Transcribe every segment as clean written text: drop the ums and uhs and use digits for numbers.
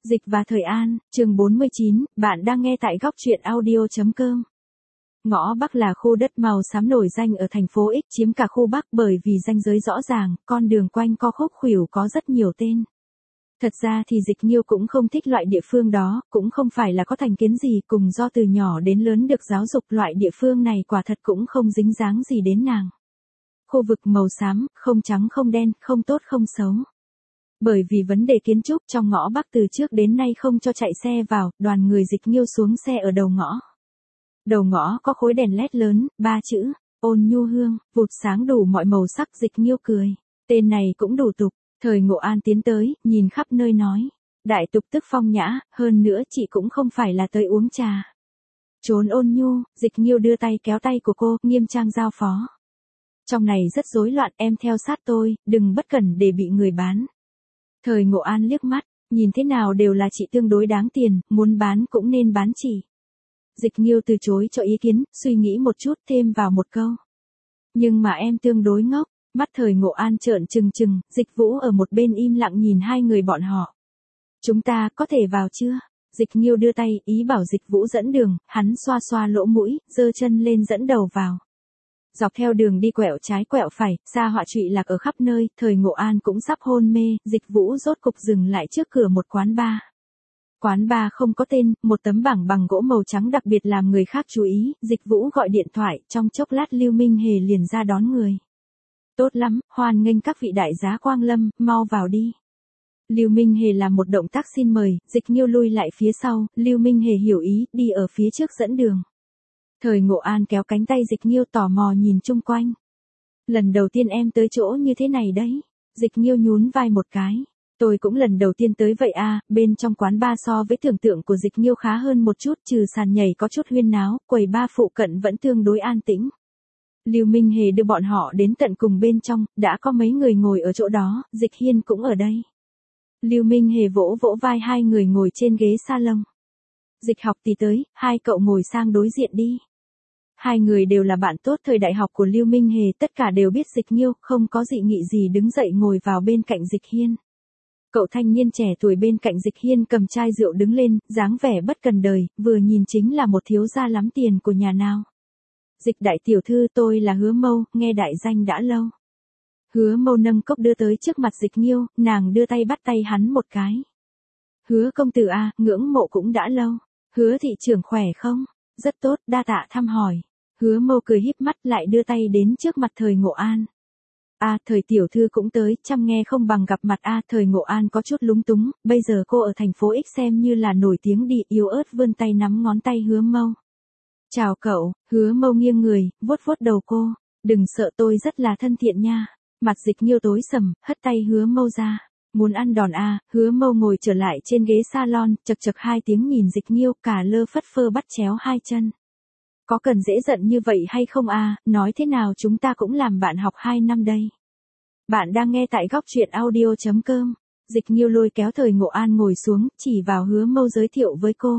Dịch và Thời An, chương 49, bạn đang nghe tại góc truyện audio.com. Ngõ Bắc là khu đất màu xám nổi danh ở thành phố X, chiếm cả khu Bắc bởi vì ranh giới rõ ràng, con đường quanh co khúc khuỷu có rất nhiều tên. Thật ra thì Dịch Nhiêu cũng không thích loại địa phương đó, cũng không phải là có thành kiến gì, cùng do từ nhỏ đến lớn được giáo dục loại địa phương này quả thật cũng không dính dáng gì đến nàng. Khu vực màu xám, không trắng không đen, không tốt không xấu. Bởi vì vấn đề kiến trúc trong ngõ Bắc từ trước đến nay không cho chạy xe vào, đoàn người Dịch Nhiêu xuống xe ở đầu ngõ. Đầu ngõ có khối đèn led lớn, 3 chữ, ôn nhu hương, vụt sáng đủ mọi màu sắc. Dịch Nhiêu cười, tên này cũng đủ tục. Thời Ngộ An tiến tới, nhìn khắp nơi nói, đại tục tức phong nhã, hơn nữa chị cũng không phải là tới uống trà. Trốn ôn nhu, Dịch Nhiêu đưa tay kéo tay của cô, nghiêm trang giao phó. Trong này rất rối loạn, em theo sát tôi, đừng bất cẩn để bị người bán. Thời Ngộ An liếc mắt, nhìn thế nào đều là chị tương đối đáng tiền, muốn bán cũng nên bán chị. Dịch Nhiêu từ chối cho ý kiến, suy nghĩ một chút thêm vào một câu. Nhưng mà em tương đối ngốc, mắt Thời Ngộ An trợn trừng trừng, Dịch Vũ ở một bên im lặng nhìn hai người bọn họ. Chúng ta có thể vào chưa? Dịch Nhiêu đưa tay, ý bảo Dịch Vũ dẫn đường, hắn xoa xoa lỗ mũi, giơ chân lên dẫn đầu vào. Dọc theo đường đi quẹo trái quẹo phải, xa họa trụy lạc ở khắp nơi, Thời Ngộ An cũng sắp hôn mê, Dịch Vũ rốt cục dừng lại trước cửa một quán bar. Quán bar không có tên, một tấm bảng bằng gỗ màu trắng đặc biệt làm người khác chú ý, Dịch Vũ gọi điện thoại, trong chốc lát Lưu Minh Hề liền ra đón người. Tốt lắm, hoan nghênh các vị đại giá quang lâm, mau vào đi. Lưu Minh Hề làm một động tác xin mời, Dịch Nhiêu lui lại phía sau, Lưu Minh Hề hiểu ý, đi ở phía trước dẫn đường. Thời Ngộ An kéo cánh tay Dịch Nhiêu tò mò nhìn chung quanh. Lần đầu tiên em tới chỗ như thế này đấy. Dịch Nhiêu nhún vai một cái. Tôi cũng lần đầu tiên tới vậy à, bên trong quán bar so với tưởng tượng của Dịch Nhiêu khá hơn một chút, trừ sàn nhảy có chút huyên náo, quầy bar phụ cận vẫn tương đối an tĩnh. Lưu Minh Hề đưa bọn họ đến tận cùng bên trong, đã có mấy người ngồi ở chỗ đó, Dịch Hiên cũng ở đây. Lưu Minh Hề vỗ vỗ vai hai người ngồi trên ghế salon. Dịch Học thì tới, hai cậu ngồi sang đối diện đi. Hai người đều là bạn tốt thời đại học của Lưu Minh Hề, tất cả đều biết Dịch Nhiêu, không có dị nghị gì đứng dậy ngồi vào bên cạnh Dịch Hiên. Cậu thanh niên trẻ tuổi bên cạnh Dịch Hiên cầm chai rượu đứng lên, dáng vẻ bất cần đời, vừa nhìn chính là một thiếu gia lắm tiền của nhà nào. Dịch đại tiểu thư, tôi là Hứa Mâu, nghe đại danh đã lâu. Hứa Mâu nâng cốc đưa tới trước mặt Dịch Nhiêu, nàng đưa tay bắt tay hắn một cái. Hứa công tử à, ngưỡng mộ cũng đã lâu. Hứa thị trưởng khỏe không? Rất tốt, đa tạ thăm hỏi. Hứa Mâu cười híp mắt lại đưa tay đến trước mặt Thời Ngộ An. À, Thời tiểu thư cũng tới, chăm nghe không bằng gặp mặt à, Thời Ngộ An có chút lúng túng, bây giờ cô ở thành phố X xem như là nổi tiếng đi, yếu ớt vươn tay nắm ngón tay Hứa Mâu. Chào cậu, Hứa Mâu nghiêng người, vuốt vuốt đầu cô, đừng sợ tôi rất là thân thiện nha. Mặt Dịch Nhiêu tối sầm, hất tay Hứa Mâu ra. Muốn ăn đòn à, Hứa Mâu ngồi trở lại trên ghế salon, chật chật hai tiếng nhìn Dịch Nhiêu, cả lơ phất phơ bắt chéo hai chân. Có cần dễ giận như vậy hay không à, nói thế nào chúng ta cũng làm bạn học 2 năm đây. Bạn đang nghe tại góc truyện audio.com. Dịch Nhiêu lôi kéo Thời Ngộ An ngồi xuống, chỉ vào Hứa Mâu giới thiệu với cô.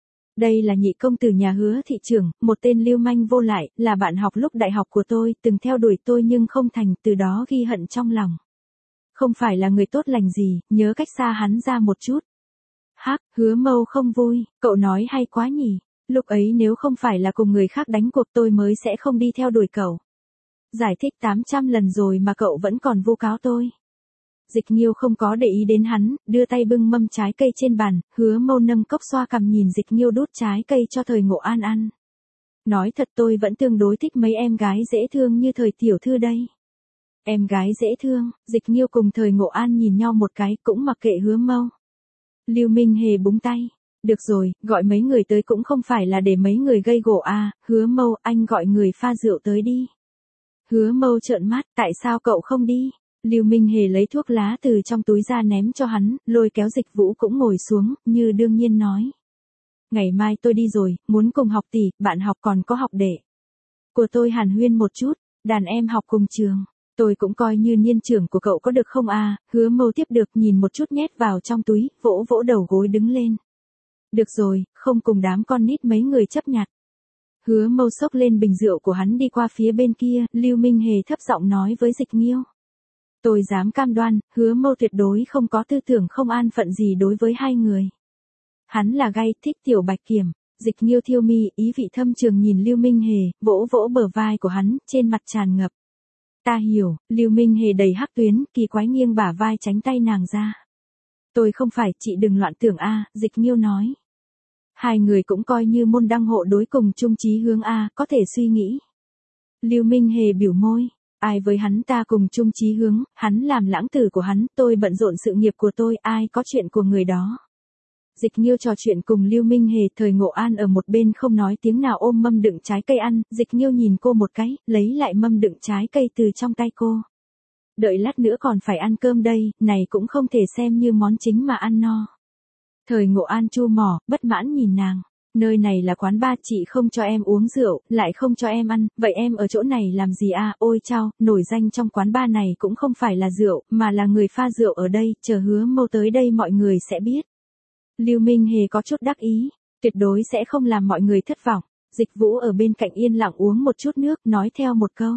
Đây là nhị công tử nhà Hứa thị trưởng, một tên lưu manh vô lại, là bạn học lúc đại học của tôi, từng theo đuổi tôi nhưng không thành, từ đó ghi hận trong lòng. Không phải là người tốt lành gì, nhớ cách xa hắn ra một chút. Hắc, Hứa Mâu không vui, cậu nói hay quá nhỉ, lúc ấy nếu không phải là cùng người khác đánh cuộc tôi mới sẽ không đi theo đuổi cậu. Giải thích 800 lần rồi mà cậu vẫn còn vu cáo tôi. Dịch Nhiêu không có để ý đến hắn, đưa tay bưng mâm trái cây trên bàn, Hứa Mâu nâng cốc xoa cằm nhìn Dịch Nhiêu đút trái cây cho Thời Ngộ An ăn. Nói thật tôi vẫn tương đối thích mấy em gái dễ thương như Thời tiểu thư đây. Em gái dễ thương, Dịch Nhiêu cùng Thời Ngộ An nhìn nhau một cái, cũng mặc kệ Hứa Mâu. Lưu Minh Hề búng tay. Được rồi, gọi mấy người tới cũng không phải là để mấy người gây gổ à, Hứa Mâu, anh gọi người pha rượu tới đi. Hứa Mâu trợn mắt, tại sao cậu không đi? Lưu Minh Hề lấy thuốc lá từ trong túi ra ném cho hắn, lôi kéo Dịch Vũ cũng ngồi xuống, như đương nhiên nói. Ngày mai tôi đi rồi, muốn cùng học tỷ, bạn học còn có học đệ. Của tôi hàn huyên một chút, đàn em học cùng trường. Tôi cũng coi như niên trưởng của cậu có được không à, Hứa Mâu tiếp được nhìn một chút nhét vào trong túi, vỗ vỗ đầu gối đứng lên. Được rồi, không cùng đám con nít mấy người chấp nhặt. Hứa Mâu xốc lên bình rượu của hắn đi qua phía bên kia, Lưu Minh Hề thấp giọng nói với Dịch Nhiêu. Tôi dám cam đoan, Hứa Mâu tuyệt đối không có tư tưởng không an phận gì đối với hai người. Hắn là gay thích Tiểu Bạch Kiểm. Dịch Nhiêu thiêu mi, ý vị thâm trường nhìn Lưu Minh Hề, vỗ vỗ bờ vai của hắn, trên mặt tràn ngập. Ta hiểu, Lưu Minh Hề đầy hắc tuyến, kỳ quái nghiêng bả vai tránh tay nàng ra. Tôi không phải, chị đừng loạn tưởng a, Dịch Nhiêu nói. Hai người cũng coi như môn đăng hộ đối cùng chung chí hướng a, có thể suy nghĩ. Lưu Minh Hề biểu môi, ai với hắn ta cùng chung chí hướng, hắn làm lãng tử của hắn, tôi bận rộn sự nghiệp của tôi, ai có chuyện của người đó. Dịch Nhiêu trò chuyện cùng Lưu Minh Hề, Thời Ngộ An ở một bên không nói tiếng nào ôm mâm đựng trái cây ăn, Dịch Nhiêu nhìn cô một cái, lấy lại mâm đựng trái cây từ trong tay cô. Đợi lát nữa còn phải ăn cơm đây, này cũng không thể xem như món chính mà ăn no. Thời Ngộ An chu mỏ, bất mãn nhìn nàng. Nơi này là quán bar, chị không cho em uống rượu, lại không cho em ăn, vậy em ở chỗ này làm gì a? Ôi chao, nổi danh trong quán bar này cũng không phải là rượu, mà là người pha rượu ở đây, chờ Hứa Mâu tới đây mọi người sẽ biết. Lưu Minh Hề có chút đắc ý, tuyệt đối sẽ không làm mọi người thất vọng. Dịch Vũ ở bên cạnh yên lặng uống một chút nước, nói theo một câu.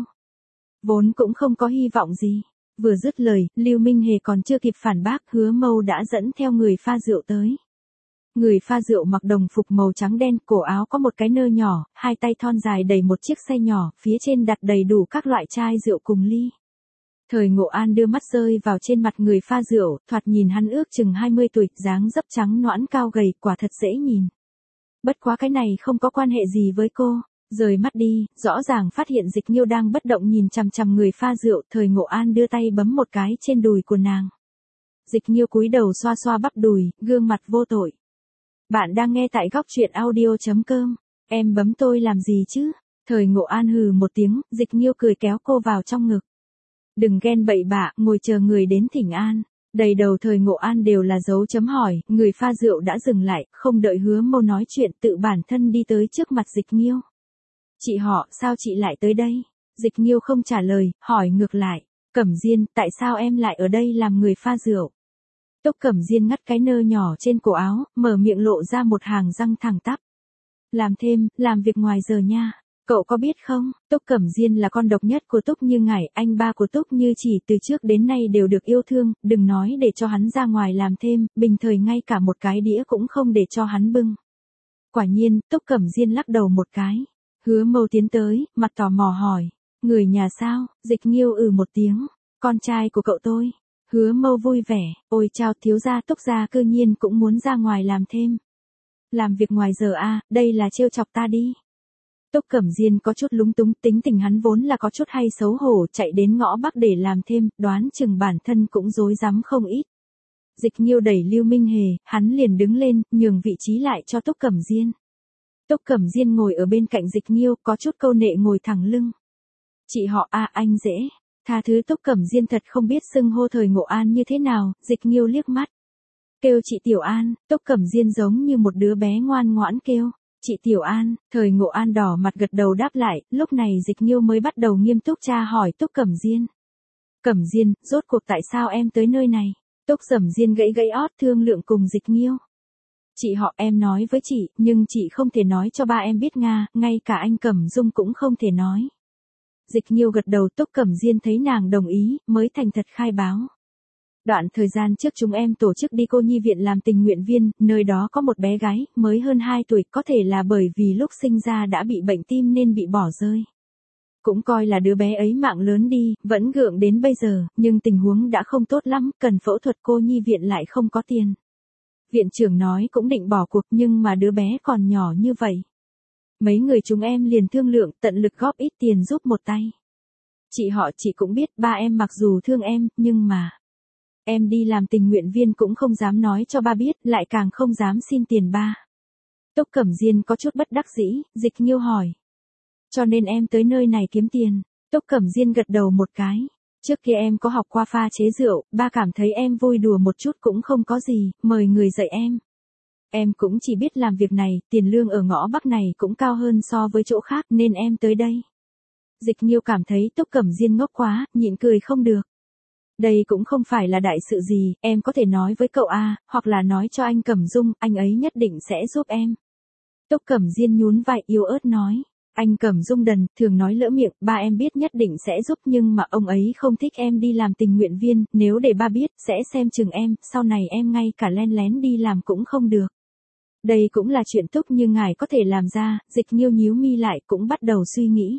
Vốn cũng không có hy vọng gì. Vừa dứt lời, Lưu Minh Hề còn chưa kịp phản bác, Hứa Mâu đã dẫn theo người pha rượu tới. Người pha rượu mặc đồng phục màu trắng đen, cổ áo có một cái nơ nhỏ, hai tay thon dài đẩy một chiếc xe nhỏ, phía trên đặt đầy đủ các loại chai rượu cùng ly. Thời Ngộ An đưa mắt rơi vào trên mặt người pha rượu, thoạt nhìn hắn ước chừng 20 tuổi, dáng dấp trắng nõn cao gầy, quả thật dễ nhìn. Bất quá cái này không có quan hệ gì với cô. Rời mắt đi, rõ ràng phát hiện Dịch Nhiêu đang bất động nhìn chằm chằm người pha rượu, Thời Ngộ An đưa tay bấm một cái trên đùi của nàng. Dịch Nhiêu cúi đầu xoa xoa bắp đùi, gương mặt vô tội. Bạn đang nghe tại góc truyện audio.com. Em bấm tôi làm gì chứ? Thời Ngộ An hừ một tiếng, Dịch Nhiêu cười kéo cô vào trong ngực. Đừng ghen bậy bạ, ngồi chờ người đến thỉnh an. Đầy đầu Thời Ngộ An đều là dấu chấm hỏi, người pha rượu đã dừng lại, không đợi Hứa Mâu nói chuyện, tự bản thân đi tới trước mặt Dịch Nhiêu. Chị họ, sao chị lại tới đây? Dịch Nhiêu không trả lời, hỏi ngược lại. Cẩm Diên, tại sao em lại ở đây làm người pha rượu? Túc Cẩm Diên ngắt cái nơ nhỏ trên cổ áo, mở miệng lộ ra một hàng răng thẳng tắp. Làm thêm, làm việc ngoài giờ nha. Cậu có biết không, Túc Cẩm Diên là con độc nhất của Túc Như Ngải, anh ba của Túc Như Chỉ từ trước đến nay đều được yêu thương, đừng nói để cho hắn ra ngoài làm thêm, bình thời ngay cả một cái đĩa cũng không để cho hắn bưng. Quả nhiên, Túc Cẩm Diên lắc đầu một cái. Hứa Mâu tiến tới, mặt tò mò hỏi, người nhà sao? Dịch Nhiêu một tiếng, con trai của cậu tôi. Hứa Mâu vui vẻ, ôi chao, thiếu gia Túc gia cư nhiên cũng muốn ra ngoài làm thêm. Làm việc ngoài giờ a, đây là trêu chọc ta đi. Túc Cẩm Diên có chút lúng túng, tính tình hắn vốn là có chút hay xấu hổ, chạy đến ngõ Bắc để làm thêm, đoán chừng bản thân cũng rối rắm không ít. Dịch Nhiêu đẩy Lưu Minh Hề, hắn liền đứng lên, nhường vị trí lại cho Túc Cẩm Diên. Túc Cẩm Diên ngồi ở bên cạnh Dịch Nhiêu, có chút câu nệ ngồi thẳng lưng. Chị họ anh dễ. Tha thứ, Túc Cẩm Diên thật không biết xưng hô Thời Ngộ An như thế nào, Dịch Nhiêu liếc mắt. Kêu chị Tiểu An, Túc Cẩm Diên giống như một đứa bé ngoan ngoãn kêu. Chị Tiểu An, Thời Ngộ An đỏ mặt gật đầu đáp lại, lúc này Dịch Nhiêu mới bắt đầu nghiêm túc tra hỏi Túc Cẩm Diên. Cẩm Diên, rốt cuộc tại sao em tới nơi này? Túc Cẩm Diên gãy gãy ót thương lượng cùng Dịch Nhiêu. Chị họ, em nói với chị, nhưng chị không thể nói cho ba em biết Nga, ngay cả anh Cẩm Dung cũng không thể nói. Dịch Nhiêu gật đầu, Túc Cẩm Diên thấy nàng đồng ý, mới thành thật khai báo. Đoạn thời gian trước chúng em tổ chức đi cô nhi viện làm tình nguyện viên, nơi đó có một bé gái, mới hơn 2 tuổi, có thể là bởi vì lúc sinh ra đã bị bệnh tim nên bị bỏ rơi. Cũng coi là đứa bé ấy mạng lớn đi, vẫn gượng đến bây giờ, nhưng tình huống đã không tốt lắm, cần phẫu thuật, cô nhi viện lại không có tiền. Viện trưởng nói cũng định bỏ cuộc, nhưng mà đứa bé còn nhỏ như vậy. Mấy người chúng em liền thương lượng, tận lực góp ít tiền giúp một tay. Chị họ, chị cũng biết, ba em mặc dù thương em, nhưng mà em đi làm tình nguyện viên cũng không dám nói cho ba biết, lại càng không dám xin tiền ba. Túc Cẩm Diên có chút bất đắc dĩ, Dịch Nhiêu hỏi. Cho nên em tới nơi này kiếm tiền. Túc Cẩm Diên gật đầu một cái. Trước kia em có học qua pha chế rượu, ba cảm thấy em vui đùa một chút cũng không có gì, mời người dạy em. Em cũng chỉ biết làm việc này, tiền lương ở ngõ Bắc này cũng cao hơn so với chỗ khác nên em tới đây. Dịch Nhiêu cảm thấy Túc Cẩm Diên ngốc quá, nhịn cười không được. Đây cũng không phải là đại sự gì, em có thể nói với cậu hoặc là nói cho anh Cẩm Dung, anh ấy nhất định sẽ giúp em. Túc Cẩm Diên nhún vai yếu ớt nói. Anh Cẩm Dung đần, thường nói lỡ miệng, ba em biết nhất định sẽ giúp nhưng mà ông ấy không thích em đi làm tình nguyện viên, nếu để ba biết, sẽ xem chừng em, sau này em ngay cả len lén đi làm cũng không được. Đây cũng là chuyện Túc như ngài có thể làm ra, Dịch Nhiêu nhíu mi lại cũng bắt đầu suy nghĩ.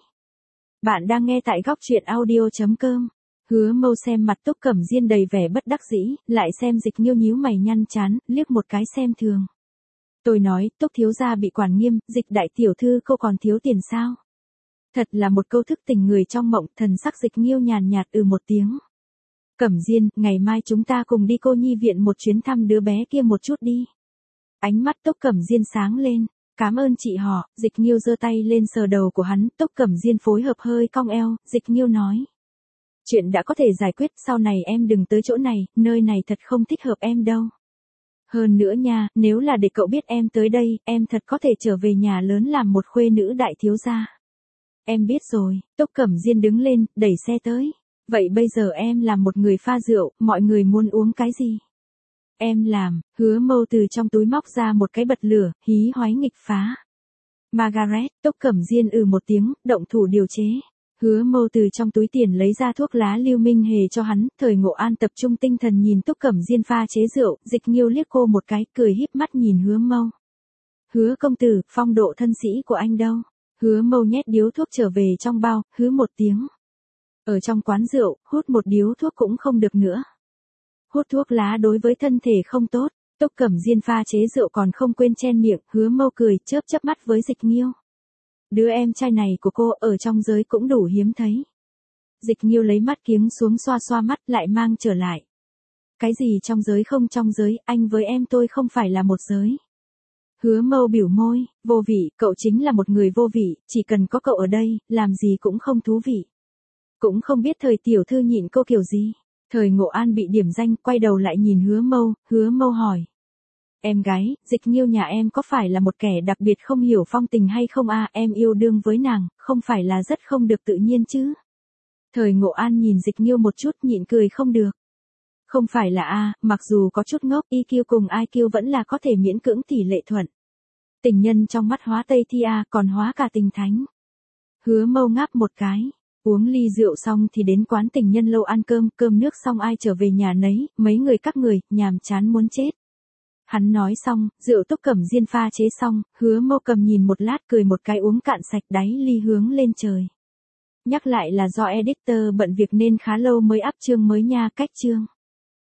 Bạn đang nghe tại góc truyện audio.com. Hứa Mâu xem mặt Túc Cẩm Diên đầy vẻ bất đắc dĩ, lại xem Dịch Nhiêu nhíu mày nhăn chán, liếc một cái xem thường. Tôi nói, Túc thiếu gia bị quản nghiêm, Dịch đại tiểu thư cô còn thiếu tiền sao? Thật là một câu thức tình người trong mộng, thần sắc Dịch Nhiêu nhàn nhạt một tiếng. Cẩm Diên, ngày mai chúng ta cùng đi cô nhi viện một chuyến thăm đứa bé kia một chút đi. Ánh mắt Túc Cẩm Diên sáng lên. Cảm ơn chị họ, Dịch Nhiêu giơ tay lên sờ đầu của hắn, Túc Cẩm Diên phối hợp hơi cong eo, Dịch Nhiêu nói. Chuyện đã có thể giải quyết, sau này em đừng tới chỗ này, nơi này thật không thích hợp em đâu. Hơn nữa nha, nếu là để cậu biết em tới đây, em thật có thể trở về nhà lớn làm một khuê nữ đại thiếu gia. Em biết rồi, Túc Cẩm Diên đứng lên, đẩy xe tới. Vậy bây giờ em làm một người pha rượu, mọi người muốn uống cái gì? Em làm, Hứa Mâu từ trong túi móc ra một cái bật lửa, hí hoáy nghịch phá. Margaret, Túc Cẩm Diên một tiếng, động thủ điều chế. Hứa Mâu từ trong túi tiền lấy ra thuốc lá Lưu Minh Hề cho hắn, Thời Ngộ An tập trung tinh thần nhìn Túc Cẩm Diên pha chế rượu, Dịch Nhiêu liếc cô một cái, cười híp mắt nhìn Hứa Mâu. Hứa công tử, phong độ thân sĩ của anh đâu? Hứa Mâu nhét điếu thuốc trở về trong bao, hứ một tiếng. Ở trong quán rượu, hút một điếu thuốc cũng không được nữa. Hút thuốc lá đối với thân thể không tốt, Túc Cẩm Diên pha chế rượu còn không quên chen miệng, Hứa Mâu cười, chớp chớp mắt với Dịch Nhiêu. Đứa em trai này của cô ở trong giới cũng đủ hiếm thấy. Dịch Nhiêu lấy mắt kiếng xuống xoa xoa mắt lại mang trở lại. Cái gì trong giới không trong giới, anh với em tôi không phải là một giới. Hứa Mâu biểu môi, vô vị, cậu chính là một người vô vị, chỉ cần có cậu ở đây, làm gì cũng không thú vị. Cũng không biết Thời tiểu thư nhịn cô kiểu gì. Thời Ngộ An bị điểm danh, quay đầu lại nhìn Hứa Mâu hỏi. Em gái, Dịch Nhiêu nhà em có phải là một kẻ đặc biệt không hiểu phong tình hay không a? Em yêu đương với nàng, không phải là rất không được tự nhiên chứ? Thời Ngộ An nhìn Dịch Nhiêu một chút nhịn cười không được. Không phải là a, mặc dù có chút ngốc, EQ cùng IQ vẫn là có thể miễn cưỡng tỷ lệ thuận. Tình nhân trong mắt hóa Tây Thi a, còn hóa cả tình thánh. Hứa Mâu ngáp một cái. Uống ly rượu xong thì đến quán tình nhân lâu ăn cơm nước xong ai trở về nhà nấy, mấy người các người, nhàm chán muốn chết. Hắn nói xong, rượu Túc Cẩm Diên pha chế xong, Hứa Mâu cầm nhìn một lát cười một cái uống cạn sạch đáy ly hướng lên trời. Nhắc lại là do editor bận việc nên khá lâu mới up chương mới nha, cách chương.